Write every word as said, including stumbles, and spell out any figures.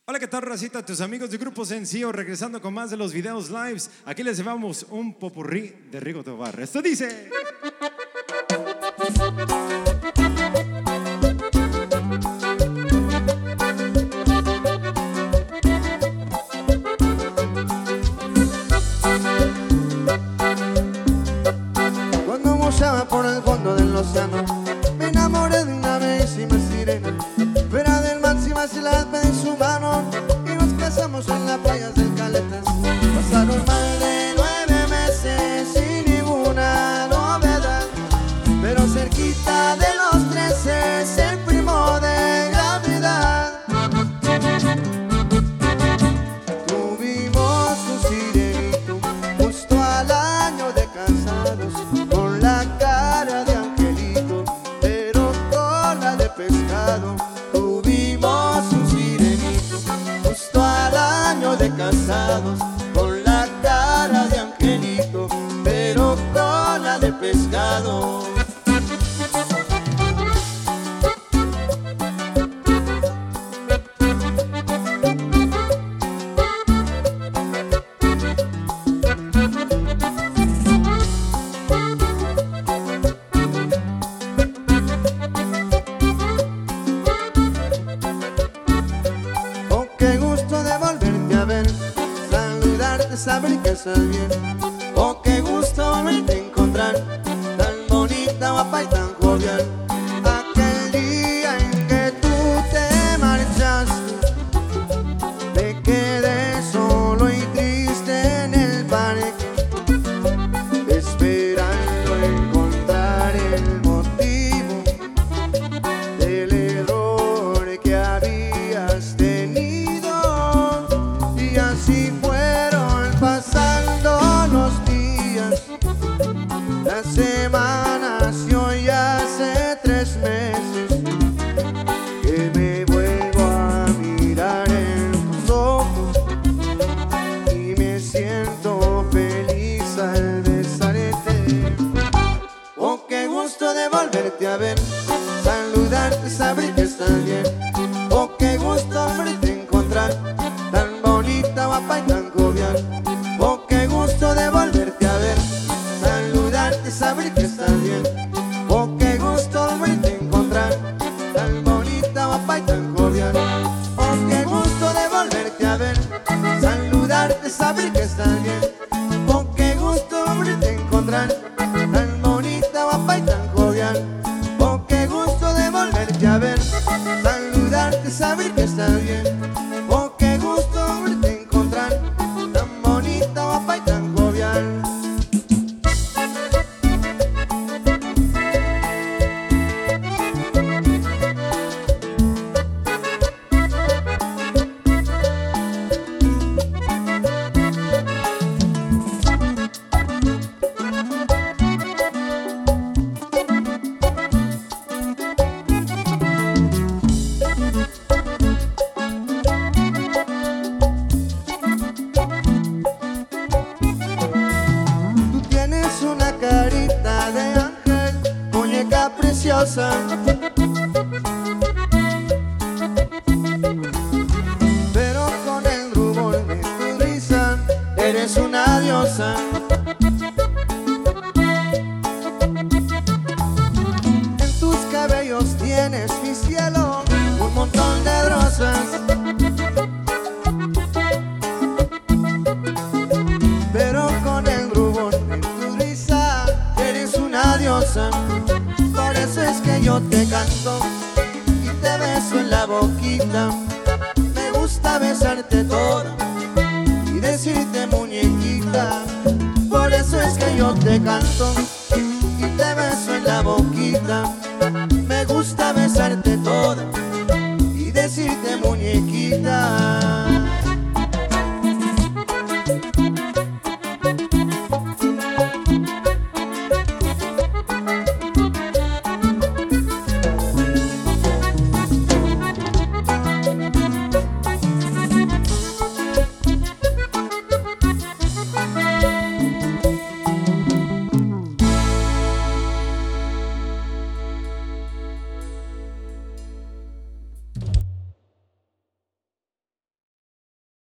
Hola, ¿qué tal, racita? Tus amigos de Grupo Sencillo regresando con más de los videos lives. Aquí les llevamos un popurrí de Rigo Tobar. Esto dice... Cuando mollaba por el fondo del océano, me enamoré de una bellísima sirena. Fuera del mar sin vacilar pedí su mano y nos casamos en las playas del Caletas. Pasaron más de nueve meses sin ninguna novedad, pero cerquita de los trece se primó de gravedad. Tuvimos un sirenito justo al año de casados, con la cara de angelito, pero cola de pescado. Tuvimos un sirenito justo al año de casados, con la cara de angelito, pero cola de pescado. Qué gusto de volverte a ver, saludarte, saber que estás bien. Oh, qué gusto verte encontrar, tan bonita, guapa y tan jovial. Aquel día en que tú te marchaste, me quedé solo y triste en el parque, esperando encontrar el motivo del error que habías tenido. Y así fueron pasando los días, las semanas, y hoy hace tres meses que me vuelvo a mirar en tus ojos y me siento feliz al besarte. Oh, qué gusto de volverte a ver, saludarte, saber que estás bien. Oh, qué gusto verte encontrar, tan bonita, guapa y tan jovial. Oh, qué gusto de volverte a ver, saludarte, saber que estás bien. Oh, qué gusto verte encontrar, tan bonita, guapa y tan jovial. Oh, qué gusto de volverte a ver, saludarte, saber que estás bien. Oh, qué gusto verte encontrar, tan bonita, guapa y tan jovial. Oh, qué gusto de volverte a ver, saludarte, saber que estás bien. Oh, qué gusto verte encontrar, tan bonita, guapa y tan jovial. Una carita de ángel, muñeca preciosa, pero con el rubor de tu risa eres una diosa. En tus cabellos tienes, mi cielo, un montón de rosas, pero con el rubor de tu risa eres una diosa. Por eso es que yo te canto y te beso en la boquita. Me gusta besarte toda y decirte muñequita. Por eso es que yo te canto y te beso en la boquita. Me gusta besarte toda y decirte muñequita.